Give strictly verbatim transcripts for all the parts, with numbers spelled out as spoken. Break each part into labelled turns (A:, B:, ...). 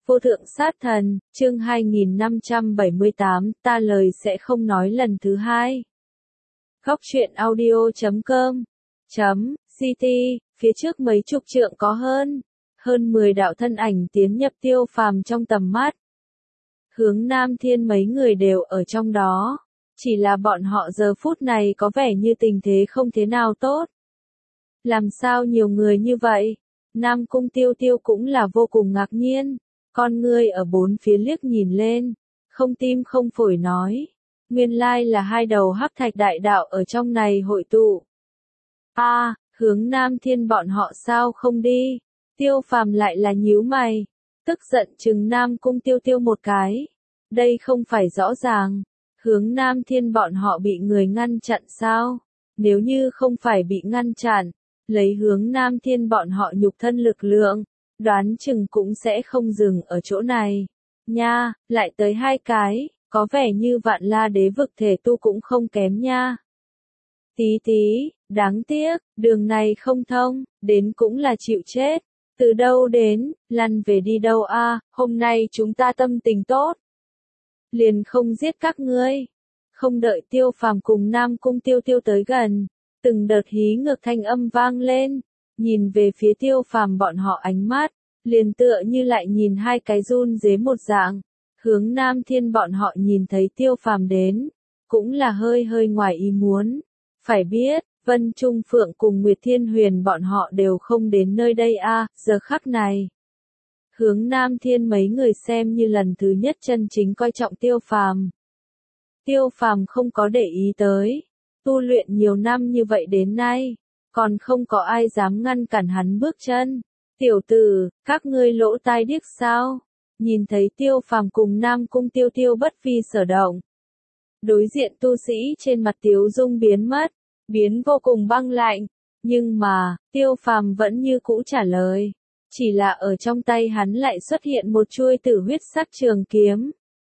A: Vô thượng sát thần, chương hai nghìn năm trăm bảy mươi tám, ta lời sẽ không nói lần thứ hai. Góc truyện audio chấm com chấm ct, phía trước mấy chục trượng có hơn, hơn mười đạo thân ảnh tiến nhập Tiêu Phàm trong tầm mắt. Hướng Nam Thiên mấy người đều ở trong đó, chỉ là bọn họ giờ phút này có vẻ như tình thế không thế nào tốt. Làm sao nhiều người như vậy? Nam Cung Tiêu Tiêu cũng là vô cùng ngạc nhiên. Con ngươi ở bốn phía liếc nhìn lên, không tim không phổi nói. Nguyên lai là hai đầu hắc thạch đại đạo ở trong này hội tụ. A, à, Hướng Nam Thiên bọn họ sao không đi? Tiêu Phàm lại là nhíu mày, tức giận trừng Nam Cung Tiêu Tiêu một cái. Đây không phải rõ ràng, Hướng Nam Thiên bọn họ bị người ngăn chặn sao? Nếu như không phải bị ngăn chặn, lấy Hướng Nam Thiên bọn họ nhục thân lực lượng, đoán chừng cũng sẽ không dừng ở chỗ này. Nha, lại tới hai cái, có vẻ như Vạn La Đế vực thể tu cũng không kém nha. Tí tí, đáng tiếc, đường này không thông, đến cũng là chịu chết. Từ đâu đến, lăn về đi đâu a? À, hôm nay chúng ta tâm tình tốt. Liền không giết các ngươi. Không đợi Tiêu Phàm cùng Nam Cung Tiêu Tiêu tới gần, từng đợt hí ngược thanh âm vang lên. Nhìn về phía Tiêu Phàm bọn họ ánh mắt, liền tựa như lại nhìn hai cái run rế một dạng. Hướng Nam Thiên bọn họ nhìn thấy Tiêu Phàm đến, cũng là hơi hơi ngoài ý muốn. Phải biết, Vân Trung Phượng cùng Nguyệt Thiên Huyền bọn họ đều không đến nơi đây a, à, giờ khắc này. Hướng Nam Thiên mấy người xem như lần thứ nhất chân chính coi trọng Tiêu Phàm. Tiêu Phàm không có để ý tới, tu luyện nhiều năm như vậy đến nay, còn không có ai dám ngăn cản hắn bước chân. Tiểu tử, các ngươi lỗ tai điếc sao? Nhìn thấy Tiêu Phàm cùng Nam Cung Tiêu Tiêu bất vi sở động. Đối diện tu sĩ trên mặt Tiếu Dung biến mất, biến vô cùng băng lạnh. Nhưng mà, Tiêu Phàm vẫn như cũ trả lời. Chỉ là ở trong tay hắn lại xuất hiện một chuôi tử huyết sắc trường kiếm.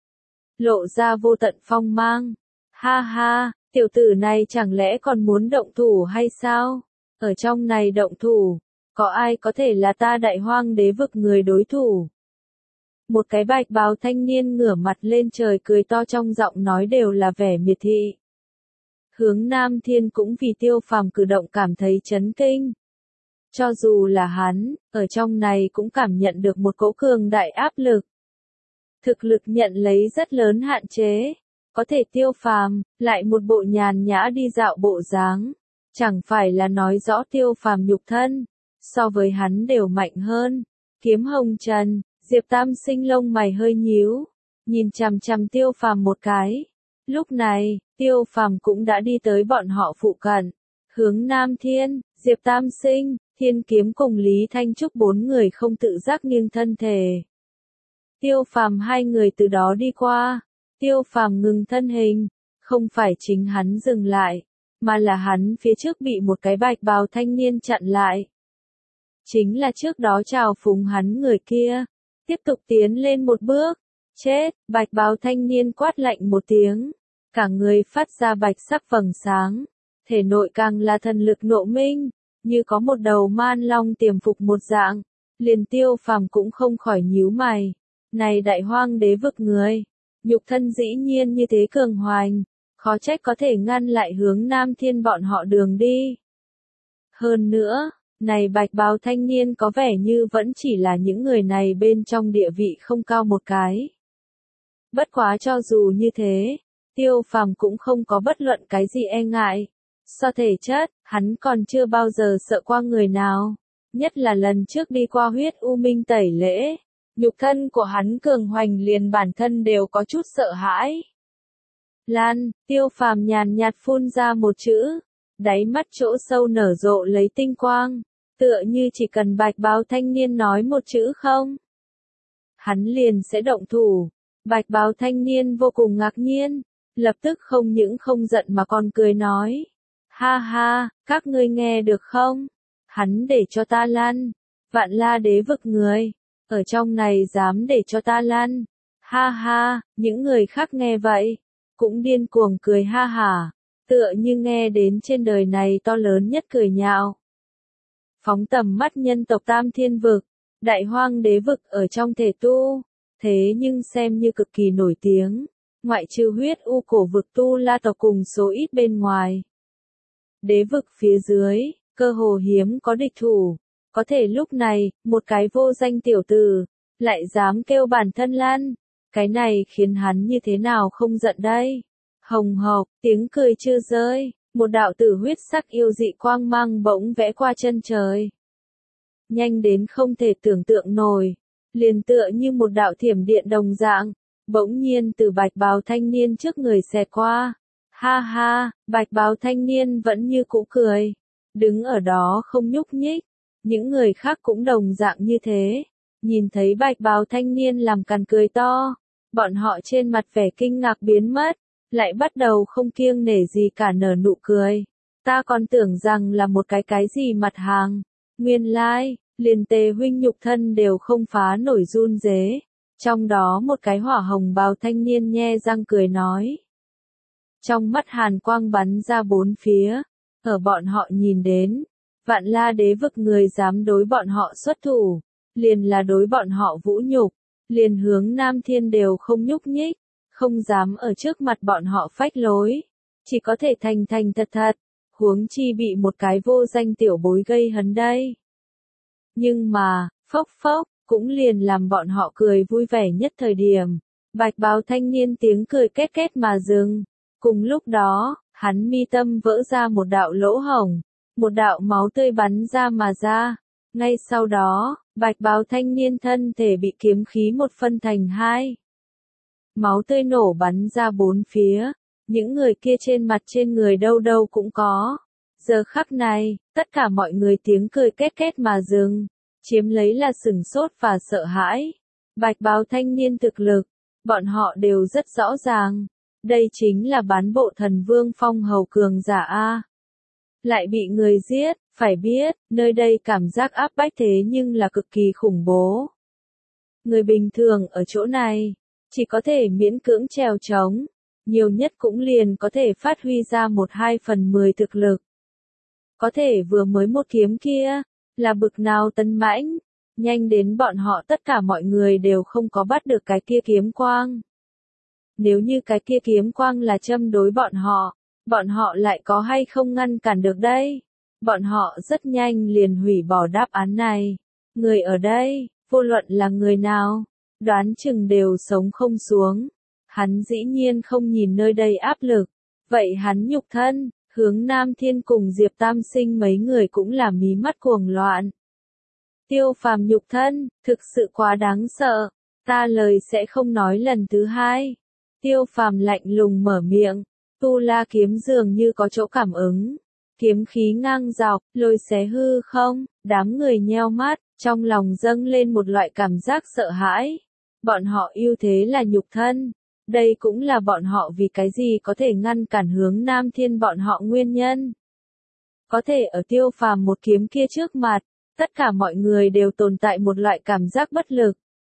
A: Lộ ra vô tận phong mang. Ha ha, tiểu tử này chẳng lẽ còn muốn động thủ hay sao? Ở trong này động thủ, có ai có thể là ta Đại Hoang Đế vực người đối thủ? Một cái bạch bào thanh niên ngửa mặt lên trời cười to, trong giọng nói đều là vẻ miệt thị. Hướng Nam Thiên cũng vì Tiêu Phàm cử động cảm thấy chấn kinh. Cho dù là hắn, ở trong này cũng cảm nhận được một cỗ cường đại áp lực. Thực lực nhận lấy rất lớn hạn chế. Có thể Tiêu Phàm lại một bộ nhàn nhã đi dạo bộ dáng, chẳng phải là nói rõ Tiêu Phàm nhục thân so với hắn đều mạnh hơn. Kiếm Hồng Trần, Diệp Tam Sinh lông mày hơi nhíu, nhìn chằm chằm Tiêu Phàm một cái. Lúc này, Tiêu Phàm cũng đã đi tới bọn họ phụ cận. Hướng Nam Thiên, Diệp Tam Sinh, Thiên Kiếm cùng Lý Thanh Trúc bốn người không tự giác nghiêng thân thể. Tiêu Phàm hai người từ đó đi qua. Tiêu Phàm ngừng thân hình, không phải chính hắn dừng lại, mà là hắn phía trước bị một cái bạch bào thanh niên chặn lại. Chính là trước đó chào phúng hắn người kia, tiếp tục tiến lên một bước. Chết, bạch bào thanh niên quát lạnh một tiếng, cả người phát ra bạch sắc vầng sáng, thể nội càng là thần lực nộ minh, như có một đầu man long tiềm phục một dạng. Liền Tiêu Phàm cũng không khỏi nhíu mày, này Đại Hoang Đế vực người, nhục thân dĩ nhiên như thế cường hoành, khó trách có thể ngăn lại Hướng Nam Thiên bọn họ đường đi. Hơn nữa, này bạch bào thanh niên có vẻ như vẫn chỉ là những người này bên trong địa vị không cao một cái. Bất quá cho dù như thế, Tiêu Phàm cũng không có bất luận cái gì e ngại. So thể chất, hắn còn chưa bao giờ sợ qua người nào, nhất là lần trước đi qua huyết u minh tẩy lễ. Nhục thân của hắn cường hoành liền bản thân đều có chút sợ hãi. Lan, Tiêu Phàm nhàn nhạt phun ra một chữ, đáy mắt chỗ sâu nở rộ lấy tinh quang, tựa như chỉ cần bạch bào thanh niên nói một chữ không, hắn liền sẽ động thủ. Bạch bào thanh niên vô cùng ngạc nhiên, lập tức không những không giận mà còn cười nói. Ha ha, các ngươi nghe được không? Hắn để cho ta lăn, Vạn La Đế vực người. Ở trong này dám để cho ta lăn. Ha ha, những người khác nghe vậy, cũng điên cuồng cười ha hả, tựa như nghe đến trên đời này to lớn nhất cười nhạo. Phóng tầm mắt nhân tộc Tam Thiên vực, Đại Hoang Đế Vực ở trong thể tu, thế nhưng xem như cực kỳ nổi tiếng, ngoại trừ huyết u cổ vực tu la tộc cùng số ít bên ngoài. Đế vực phía dưới, cơ hồ hiếm có địch thủ, có thể lúc này, một cái vô danh tiểu tử, lại dám kêu bản thân lăn, cái này khiến hắn như thế nào không giận đây. Hồng hộc, tiếng cười chưa rơi, một đạo tử huyết sắc yêu dị quang mang bỗng vẽ qua chân trời. Nhanh đến không thể tưởng tượng nổi, liền tựa như một đạo thiểm điện đồng dạng, bỗng nhiên từ bạch bào thanh niên trước người xẹt qua. Ha ha, bạch bào thanh niên vẫn như cũ cười, đứng ở đó không nhúc nhích, những người khác cũng đồng dạng như thế, nhìn thấy bạch bào thanh niên làm càn cười to, bọn họ trên mặt vẻ kinh ngạc biến mất, lại bắt đầu không kiêng nể gì cả nở nụ cười. Ta còn tưởng rằng là một cái cái gì mặt hàng, nguyên lai, liền Tề huynh nhục thân đều không phá nổi run rế. Trong đó một cái hỏa hồng bào thanh niên nhe răng cười nói. Trong mắt hàn quang bắn ra bốn phía, ở bọn họ nhìn đến, Vạn La Đế Vực người dám đối bọn họ xuất thủ, liền là đối bọn họ vũ nhục, liền hướng Nam Thiên đều không nhúc nhích, không dám ở trước mặt bọn họ phách lối, chỉ có thể thành thành thật thật, huống chi bị một cái vô danh tiểu bối gây hấn đây. Nhưng mà, phốc phốc, cũng liền làm bọn họ cười vui vẻ nhất thời điểm, bạch bào thanh niên tiếng cười két két mà dừng, cùng lúc đó, hắn mi tâm vỡ ra một đạo lỗ hổng, một đạo máu tươi bắn ra mà ra, ngay sau đó, bạch bào thanh niên thân thể bị kiếm khí một phân thành hai. Máu tươi nổ bắn ra bốn phía, những người kia trên mặt trên người đâu đâu cũng có. Giờ khắc này, tất cả mọi người tiếng cười két két mà dừng, chiếm lấy là sửng sốt và sợ hãi. Bạch bào thanh niên thực lực, bọn họ đều rất rõ ràng. Đây chính là bán bộ thần vương phong hầu cường giả A. Lại bị người giết, phải biết, nơi đây cảm giác áp bách thế nhưng là cực kỳ khủng bố. Người bình thường ở chỗ này, chỉ có thể miễn cưỡng trèo trống, nhiều nhất cũng liền có thể phát huy ra một hai phần mười thực lực. Có thể vừa mới một kiếm kia, là bực nào tấn mãnh, nhanh đến bọn họ tất cả mọi người đều không có bắt được cái kia kiếm quang. Nếu như cái kia kiếm quang là châm đối bọn họ, bọn họ lại có hay không ngăn cản được đây? Bọn họ rất nhanh liền hủy bỏ đáp án này. Người ở đây, vô luận là người nào, đoán chừng đều sống không xuống. Hắn dĩ nhiên không nhìn nơi đây áp lực. Vậy hắn nhục thân, hướng Nam Thiên cùng Diệp Tam Sinh mấy người cũng là mí mắt cuồng loạn. Tiêu Phàm nhục thân, thực sự quá đáng sợ. Ta lời sẽ không nói lần thứ hai. Tiêu Phàm lạnh lùng mở miệng. Tu La kiếm dường như có chỗ cảm ứng. Kiếm khí ngang dọc, lôi xé hư không, đám người nheo mắt, trong lòng dâng lên một loại cảm giác sợ hãi. Bọn họ yêu thế là nhục thân. Đây cũng là bọn họ vì cái gì có thể ngăn cản hướng Nam Thiên bọn họ nguyên nhân. Có thể ở Tiêu Phàm một kiếm kia trước mặt, tất cả mọi người đều tồn tại một loại cảm giác bất lực.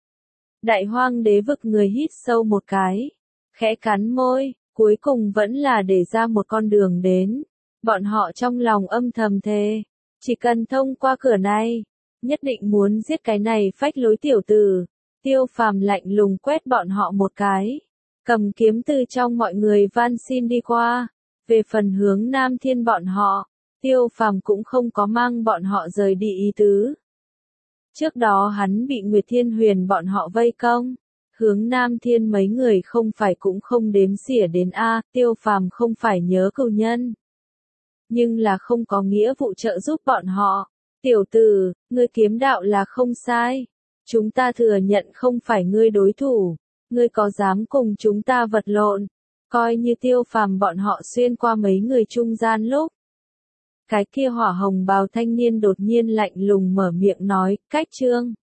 A: Đại Hoang Đế Vực người hít sâu một cái, khẽ cắn môi, cuối cùng vẫn là để ra một con đường đến. Bọn họ trong lòng âm thầm thề, chỉ cần thông qua cửa này, nhất định muốn giết cái này phách lối tiểu tử. Tiêu Phàm lạnh lùng quét bọn họ một cái, cầm kiếm từ trong mọi người van xin đi qua. Về phần hướng Nam Thiên bọn họ, Tiêu Phàm cũng không có mang bọn họ rời đi ý tứ. Trước đó hắn bị Nguyệt Thiên Huyền bọn họ vây công, hướng Nam Thiên mấy người không phải cũng không đếm xỉa đến a, Tiêu Phàm không phải nhớ cừu nhân, nhưng là không có nghĩa vụ trợ giúp bọn họ. Tiểu tử, ngươi kiếm đạo là không sai, chúng ta thừa nhận không phải ngươi đối thủ, ngươi có dám cùng chúng ta vật lộn? Coi như Tiêu Phàm bọn họ xuyên qua mấy người trung gian lúc. Cái kia hỏa hồng bào thanh niên đột nhiên lạnh lùng mở miệng nói, cách trương.